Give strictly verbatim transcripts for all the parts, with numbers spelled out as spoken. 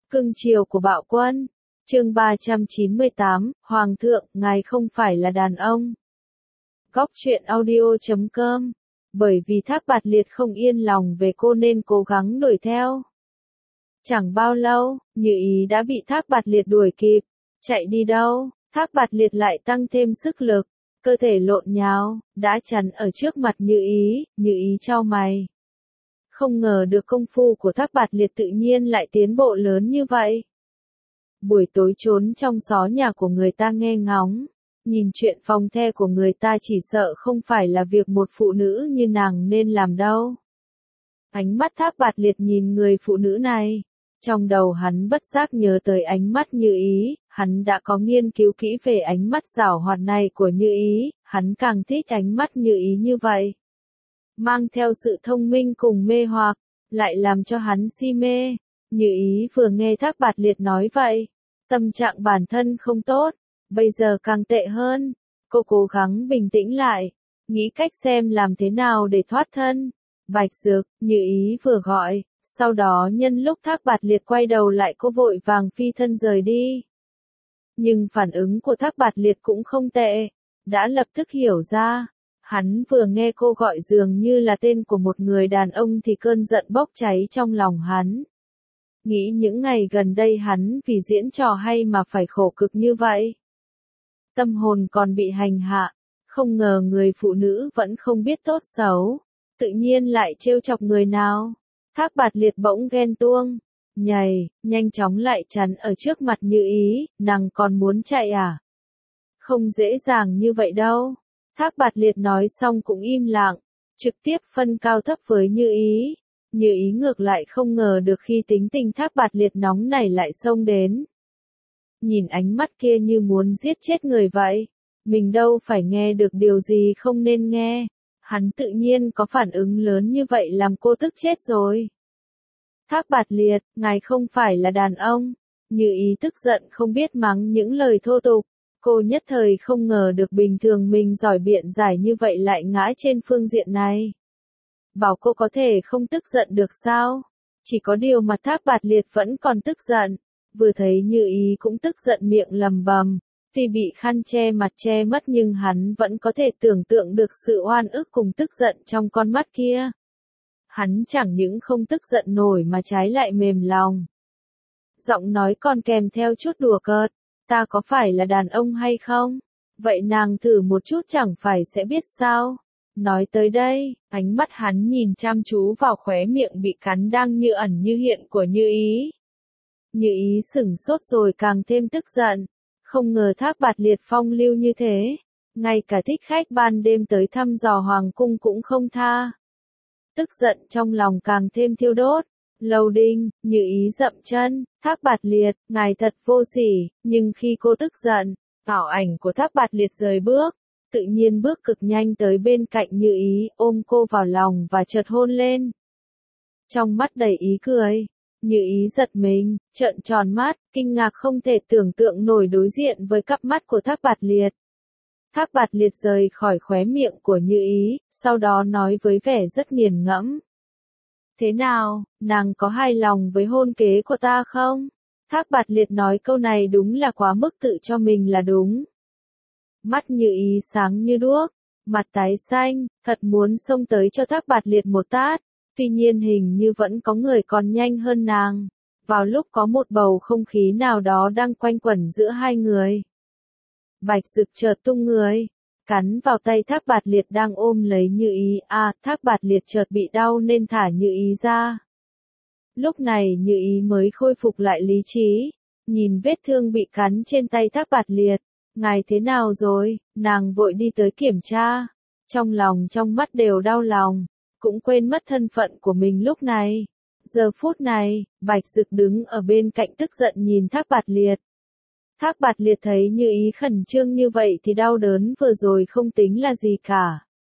Cưng chiều của Bạo Quân. Chương ba trăm chín mươi tám, Hoàng thượng, ngài không phải là đàn ông. Góc truyện audio chấm com. Bởi vì Thác Bạt Liệt không yên lòng về cô nên cố gắng đuổi theo. Chẳng bao lâu, Như Ý đã bị Thác Bạt Liệt đuổi kịp. Chạy đi đâu, Thác Bạt Liệt lại tăng thêm sức lực, cơ thể lộn nhào, đã chắn ở trước mặt Như Ý. Như Ý chau mày. Không ngờ được công phu của Thác Bạt Liệt tự nhiên lại tiến bộ lớn như vậy. Buổi tối trốn trong xó nhà của người ta nghe ngóng, nhìn chuyện phòng the của người ta chỉ sợ không phải là việc một phụ nữ như nàng nên làm đâu. Ánh mắt Thác Bạt Liệt nhìn người phụ nữ này, trong đầu hắn bất giác nhớ tới ánh mắt Như Ý, hắn đã có nghiên cứu kỹ về ánh mắt giảo hoạt này của Như Ý, hắn càng thích ánh mắt Như Ý như vậy. Mang theo sự thông minh cùng mê hoặc, lại làm cho hắn si mê. Như Ý vừa nghe Thác Bạt Liệt nói vậy, tâm trạng bản thân không tốt, bây giờ càng tệ hơn. Cô cố gắng bình tĩnh lại, nghĩ cách xem làm thế nào để thoát thân. Bạch Dược, Như Ý vừa gọi, sau đó nhân lúc Thác Bạt Liệt quay đầu lại cô vội vàng phi thân rời đi. Nhưng phản ứng của Thác Bạt Liệt cũng không tệ, đã lập tức hiểu ra. Hắn vừa nghe cô gọi dường như là tên của một người đàn ông thì cơn giận bốc cháy trong lòng hắn. Nghĩ những ngày gần đây hắn vì diễn trò hay mà phải khổ cực như vậy. Tâm hồn còn bị hành hạ, không ngờ người phụ nữ vẫn không biết tốt xấu, tự nhiên lại trêu chọc người nào. Thác Bạt Liệt bỗng ghen tuông, nhảy, nhanh chóng lại chắn ở trước mặt Như Ý, nàng còn muốn chạy à? Không dễ dàng như vậy đâu. Thác Bạt Liệt nói xong cũng im lặng, trực tiếp phân cao thấp với Như Ý. Như Ý ngược lại không ngờ được khi tính tình Thác Bạt Liệt nóng này lại xông đến. Nhìn ánh mắt kia như muốn giết chết người vậy. Mình đâu phải nghe được điều gì không nên nghe. Hắn tự nhiên có phản ứng lớn như vậy làm cô tức chết rồi. Thác Bạt Liệt, ngài không phải là đàn ông. Như Ý tức giận không biết mắng những lời thô tục. Cô nhất thời không ngờ được bình thường mình giỏi biện giải như vậy lại ngã trên phương diện này. Bảo cô có thể không tức giận được sao? Chỉ có điều mặt Thác Bạt Liệt vẫn còn tức giận. Vừa thấy Như Ý cũng tức giận miệng lầm bầm. Tuy bị khăn che mặt che mất nhưng hắn vẫn có thể tưởng tượng được sự oan ức cùng tức giận trong con mắt kia. Hắn chẳng những không tức giận nổi mà trái lại mềm lòng. Giọng nói còn kèm theo chút đùa cợt. Ta có phải là đàn ông hay không? Vậy nàng thử một chút chẳng phải sẽ biết sao? Nói tới đây, ánh mắt hắn nhìn chăm chú vào khóe miệng bị cắn đang như ẩn như hiện của Như Ý. Như Ý sửng sốt rồi càng thêm tức giận. Không ngờ Thác Bạt Liệt phong lưu như thế. Ngay cả thích khách ban đêm tới thăm dò hoàng cung cũng không tha. Tức giận trong lòng càng thêm thiêu đốt. Lâu Đinh, Như Ý dậm chân, Thác Bạt Liệt, ngài thật vô sỉ, nhưng khi cô tức giận, ảo ảnh của Thác Bạt Liệt rời bước, tự nhiên bước cực nhanh tới bên cạnh Như Ý, ôm cô vào lòng và chợt hôn lên. Trong mắt đầy ý cười, Như Ý giật mình, trợn tròn mắt, kinh ngạc không thể tưởng tượng nổi đối diện với cặp mắt của Thác Bạt Liệt. Thác Bạt Liệt rời khỏi khóe miệng của Như Ý, sau đó nói với vẻ rất nghiền ngẫm. Thế nào, nàng có hài lòng với hôn kế của ta không? Thác Bạt Liệt nói câu này đúng là quá mức tự cho mình là đúng. Mắt Như Ý sáng như đuốc, mặt tái xanh, thật muốn xông tới cho Thác Bạt Liệt một tát. Tuy nhiên hình như vẫn có người còn nhanh hơn nàng. Vào lúc có một bầu không khí nào đó đang quanh quẩn giữa hai người. Bạch Dực chợt tung người, cắn vào tay Thác Bạt Liệt đang ôm lấy Như Ý. À, Thác Bạt Liệt chợt bị đau nên thả Như Ý ra. Lúc này Như Ý mới khôi phục lại lý trí, nhìn vết thương bị cắn trên tay Thác Bạt Liệt. Ngài thế nào rồi? Nàng vội đi tới kiểm tra. Trong lòng trong mắt đều đau lòng, cũng quên mất thân phận của mình lúc này. Giờ phút này, Bạch Dực đứng ở bên cạnh tức giận nhìn Thác Bạt Liệt. Thác Bạt Liệt thấy Như Ý khẩn trương như vậy thì đau đớn vừa rồi không tính là gì cả.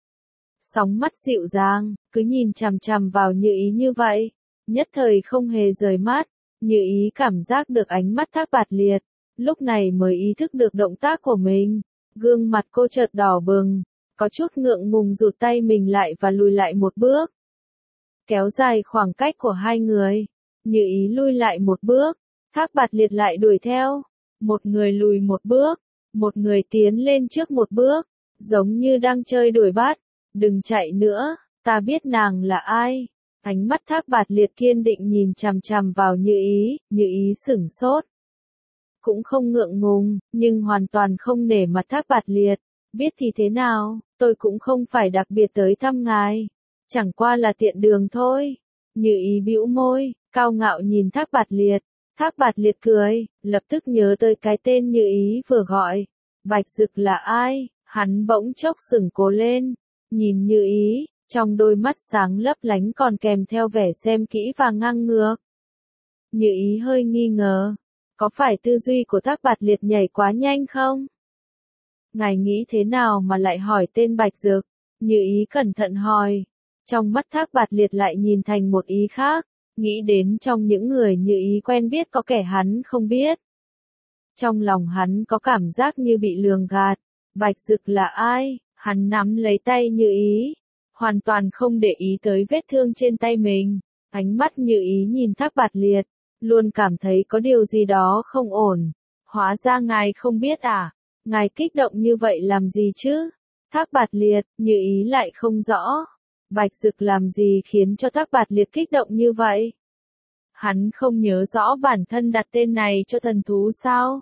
Sóng mắt dịu dàng, cứ nhìn chằm chằm vào Như Ý như vậy, nhất thời không hề rời mắt. Như Ý cảm giác được ánh mắt Thác Bạt Liệt, lúc này mới ý thức được động tác của mình. Gương mặt cô chợt đỏ bừng, có chút ngượng ngùng rụt tay mình lại và lùi lại một bước. Kéo dài khoảng cách của hai người, Như Ý lui lại một bước, Thác Bạt Liệt lại đuổi theo. Một người lùi một bước, một người tiến lên trước một bước, giống như đang chơi đuổi bắt. Đừng chạy nữa, ta biết nàng là ai. Ánh mắt Thác Bạt Liệt kiên định nhìn chằm chằm vào Như Ý, Như Ý sửng sốt. Cũng không ngượng ngùng, nhưng hoàn toàn không nể mặt Thác Bạt Liệt. Biết thì thế nào, tôi cũng không phải đặc biệt tới thăm ngài. Chẳng qua là tiện đường thôi. Như Ý bĩu môi, cao ngạo nhìn Thác Bạt Liệt. Thác Bạt Liệt cười, lập tức nhớ tới cái tên Như Ý vừa gọi. Bạch Dực là ai? Hắn bỗng chốc sửng cố lên. Nhìn Như Ý, trong đôi mắt sáng lấp lánh còn kèm theo vẻ xem kỹ và ngang ngược. Như Ý hơi nghi ngờ. Có phải tư duy của Thác Bạt Liệt nhảy quá nhanh không? Ngài nghĩ thế nào mà lại hỏi tên Bạch Dực? Như Ý cẩn thận hỏi. Trong mắt Thác Bạt Liệt lại nhìn thành một ý khác. Nghĩ đến trong những người Như Ý quen biết có kẻ hắn không biết. Trong lòng hắn có cảm giác như bị lường gạt. Bạch Dực là ai? Hắn nắm lấy tay Như Ý. Hoàn toàn không để ý tới vết thương trên tay mình. Ánh mắt Như Ý nhìn Thác Bạt Liệt. Luôn cảm thấy có điều gì đó không ổn. Hóa ra ngài không biết à? Ngài kích động như vậy làm gì chứ? Thác Bạt Liệt, Như Ý lại không rõ. Bạch Dực làm gì khiến cho Thác Bạt Liệt kích động như vậy? Hắn không nhớ rõ bản thân đặt tên này cho thần thú sao?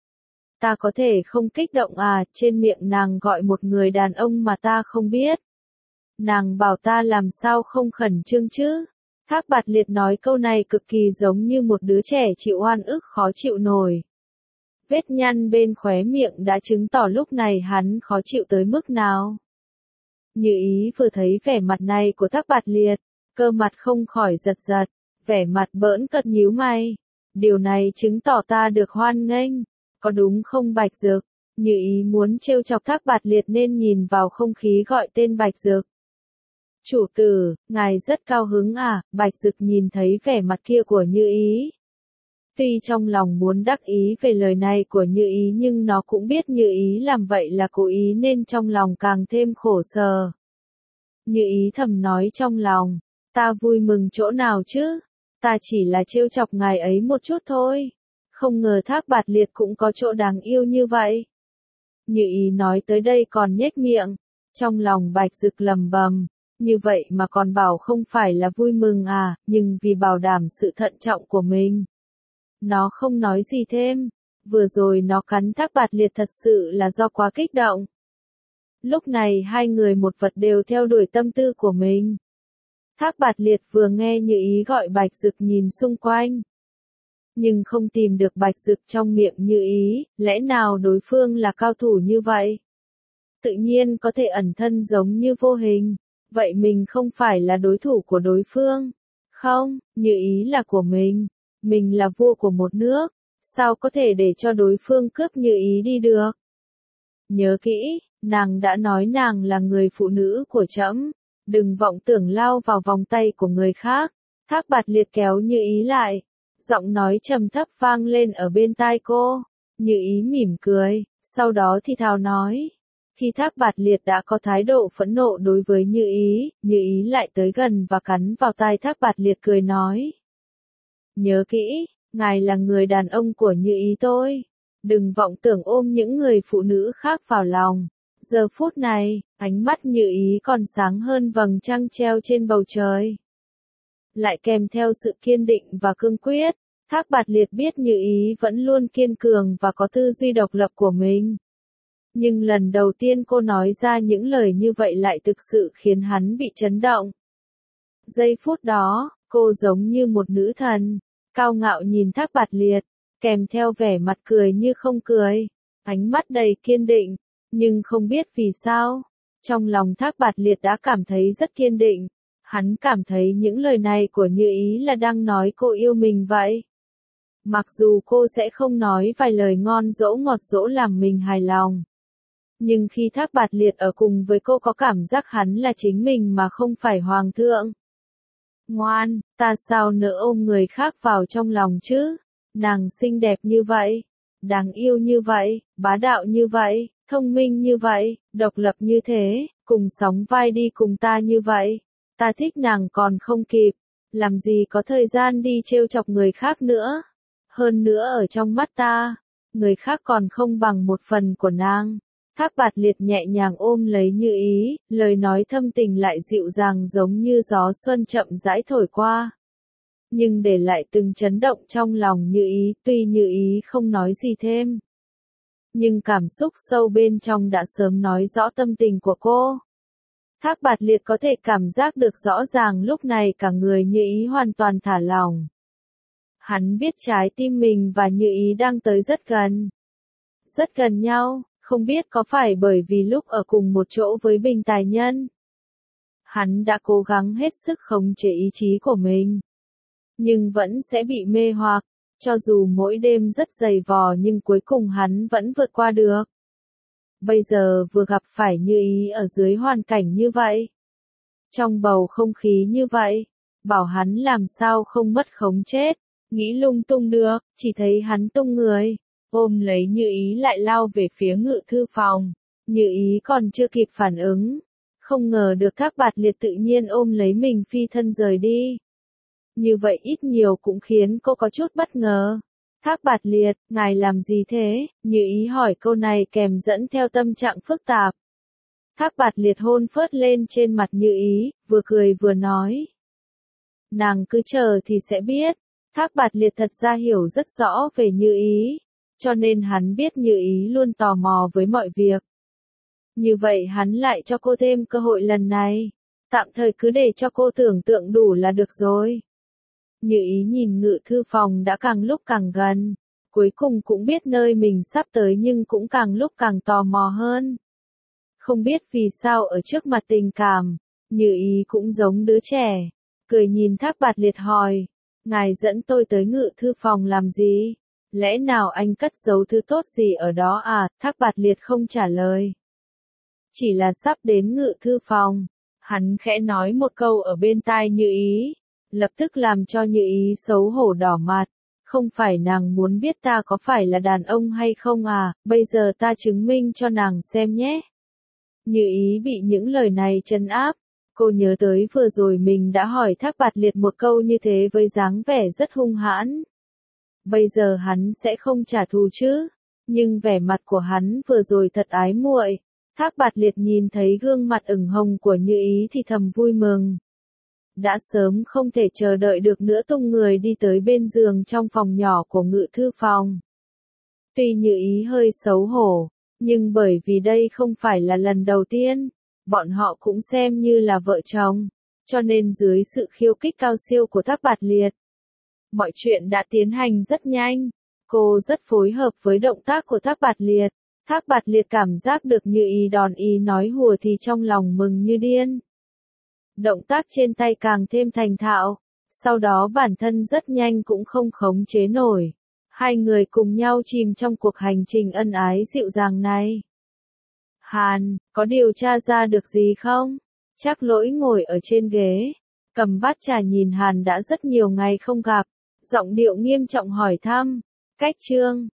Ta có thể không kích động à, trên miệng nàng gọi một người đàn ông mà ta không biết. Nàng bảo ta làm sao không khẩn trương chứ? Thác Bạt Liệt nói câu này cực kỳ giống như một đứa trẻ chịu oan ức khó chịu nổi. Vết nhăn bên khóe miệng đã chứng tỏ lúc này hắn khó chịu tới mức nào. Như Ý vừa thấy vẻ mặt này của Thác Bạt Liệt, cơ mặt không khỏi giật giật, vẻ mặt bỡn cợt nhíu mày. Điều này chứng tỏ ta được hoan nghênh, có đúng không Bạch Dực? Như Ý muốn trêu chọc Thác Bạt Liệt nên nhìn vào không khí gọi tên Bạch Dực. Chủ tử, ngài rất cao hứng à? Bạch Dực nhìn thấy vẻ mặt kia của Như Ý. Tuy trong lòng muốn đắc ý về lời này của Như Ý nhưng nó cũng biết Như Ý làm vậy là cố ý nên trong lòng càng thêm khổ sở. Như Ý thầm nói trong lòng, ta vui mừng chỗ nào chứ? Ta chỉ là trêu chọc ngài ấy một chút thôi. Không ngờ Thác Bạt Liệt cũng có chỗ đáng yêu như vậy. Như Ý nói tới đây còn nhếch miệng. Trong lòng Bạch Dực lầm bầm. Như vậy mà còn bảo không phải là vui mừng à, nhưng vì bảo đảm sự thận trọng của mình. Nó không nói gì thêm. Vừa rồi nó cắn Thác Bạt Liệt thật sự là do quá kích động. Lúc này hai người một vật đều theo đuổi tâm tư của mình. Thác Bạt Liệt vừa nghe Như Ý gọi Bạch Dực nhìn xung quanh. Nhưng không tìm được Bạch Dực trong miệng Như Ý, lẽ nào đối phương là cao thủ như vậy? Tự nhiên có thể ẩn thân giống như vô hình. Vậy mình không phải là đối thủ của đối phương. Không, Như Ý là của mình. Mình là vua của một nước. Sao có thể để cho đối phương cướp Như Ý đi được? Nhớ kỹ, nàng đã nói nàng là người phụ nữ của trẫm. Đừng vọng tưởng lao vào vòng tay của người khác. Thác Bạt Liệt kéo Như Ý lại. Giọng nói trầm thấp vang lên ở bên tai cô. Như Ý mỉm cười, sau đó thì thào nói. Khi Thác Bạt Liệt đã có thái độ phẫn nộ đối với Như Ý, Như Ý lại tới gần và cắn vào tai Thác Bạt Liệt cười nói. Nhớ kỹ, ngài là người đàn ông của Như Ý tôi. Đừng vọng tưởng ôm những người phụ nữ khác vào lòng. Giờ phút này, ánh mắt Như Ý còn sáng hơn vầng trăng treo trên bầu trời. Lại kèm theo sự kiên định và cương quyết, Thác Bạt Liệt biết Như Ý vẫn luôn kiên cường và có tư duy độc lập của mình. Nhưng lần đầu tiên cô nói ra những lời như vậy lại thực sự khiến hắn bị chấn động. Giây phút đó, cô giống như một nữ thần, cao ngạo nhìn Thác Bạt Liệt, kèm theo vẻ mặt cười như không cười, ánh mắt đầy kiên định, nhưng không biết vì sao, trong lòng Thác Bạt Liệt đã cảm thấy rất kiên định, hắn cảm thấy những lời này của Như Ý là đang nói cô yêu mình vậy. Mặc dù cô sẽ không nói vài lời ngon dỗ ngọt dỗ làm mình hài lòng. Nhưng khi Thác Bạt Liệt ở cùng với cô có cảm giác hắn là chính mình mà không phải hoàng thượng. Ngoan, ta sao nỡ ôm người khác vào trong lòng chứ? Nàng xinh đẹp như vậy, đáng yêu như vậy, bá đạo như vậy, thông minh như vậy, độc lập như thế, cùng sóng vai đi cùng ta như vậy. Ta thích nàng còn không kịp, làm gì có thời gian đi trêu chọc người khác nữa. Hơn nữa ở trong mắt ta, người khác còn không bằng một phần của nàng. Thác Bạt Liệt nhẹ nhàng ôm lấy Như Ý, lời nói thâm tình lại dịu dàng giống như gió xuân chậm rãi thổi qua. Nhưng để lại từng chấn động trong lòng Như Ý, tuy Như Ý không nói gì thêm. Nhưng cảm xúc sâu bên trong đã sớm nói rõ tâm tình của cô. Thác Bạt Liệt có thể cảm giác được rõ ràng lúc này cả người Như Ý hoàn toàn thả lỏng. Hắn biết trái tim mình và Như Ý đang tới rất gần. Rất gần nhau, không biết có phải bởi vì lúc ở cùng một chỗ với Bình Tài Nhân. Hắn đã cố gắng hết sức khống chế ý chí của mình. Nhưng vẫn sẽ bị mê hoặc, cho dù mỗi đêm rất dày vò nhưng cuối cùng hắn vẫn vượt qua được. Bây giờ vừa gặp phải Như Ý ở dưới hoàn cảnh như vậy. Trong bầu không khí như vậy, bảo hắn làm sao không mất khống chết, nghĩ lung tung được, chỉ thấy hắn tung người, ôm lấy Như Ý lại lao về phía ngự thư phòng. Như Ý còn chưa kịp phản ứng, không ngờ được Thác Bạt Liệt tự nhiên ôm lấy mình phi thân rời đi. Như vậy ít nhiều cũng khiến cô có chút bất ngờ. Thác Bạt Liệt, ngài làm gì thế? Như Ý hỏi câu này kèm dẫn theo tâm trạng phức tạp. Thác Bạt Liệt hôn phớt lên trên mặt Như Ý, vừa cười vừa nói. Nàng cứ chờ thì sẽ biết. Thác Bạt Liệt thật ra hiểu rất rõ về Như Ý, cho nên hắn biết Như Ý luôn tò mò với mọi việc. Như vậy hắn lại cho cô thêm cơ hội lần này. Tạm thời cứ để cho cô tưởng tượng đủ là được rồi. Như Ý nhìn ngự thư phòng đã càng lúc càng gần, cuối cùng cũng biết nơi mình sắp tới nhưng cũng càng lúc càng tò mò hơn. Không biết vì sao ở trước mặt tình cảm, Như Ý cũng giống đứa trẻ, cười nhìn Thác Bạt Liệt hỏi, ngài dẫn tôi tới ngự thư phòng làm gì? Lẽ nào anh cất giấu thứ tốt gì ở đó à? Thác Bạt Liệt không trả lời. Chỉ là sắp đến ngự thư phòng, hắn khẽ nói một câu ở bên tai Như Ý. Lập tức làm cho Như Ý xấu hổ đỏ mặt, không phải nàng muốn biết ta có phải là đàn ông hay không à, bây giờ ta chứng minh cho nàng xem nhé. Như Ý bị những lời này trấn áp, cô nhớ tới vừa rồi mình đã hỏi Thác Bạt Liệt một câu như thế với dáng vẻ rất hung hãn. Bây giờ hắn sẽ không trả thù chứ, nhưng vẻ mặt của hắn vừa rồi thật ái muội. Thác Bạt Liệt nhìn thấy gương mặt ửng hồng của Như Ý thì thầm vui mừng. Đã sớm không thể chờ đợi được nữa tung người đi tới bên giường trong phòng nhỏ của ngự thư phòng. Tuy Như Ý hơi xấu hổ, nhưng bởi vì đây không phải là lần đầu tiên, bọn họ cũng xem như là vợ chồng, cho nên dưới sự khiêu khích cao siêu của Thác Bạt Liệt, mọi chuyện đã tiến hành rất nhanh. Cô rất phối hợp với động tác của Thác Bạt Liệt. Thác Bạt Liệt cảm giác được Như Ý đòn ý nói hùa thì trong lòng mừng như điên. Động tác trên tay càng thêm thành thạo, sau đó bản thân rất nhanh cũng không khống chế nổi. Hai người cùng nhau chìm trong cuộc hành trình ân ái dịu dàng này. Hàn, có điều tra ra được gì không? Trác Lỗi ngồi ở trên ghế, cầm bát trà nhìn Hàn đã rất nhiều ngày không gặp, giọng điệu nghiêm trọng hỏi thăm. Cách chương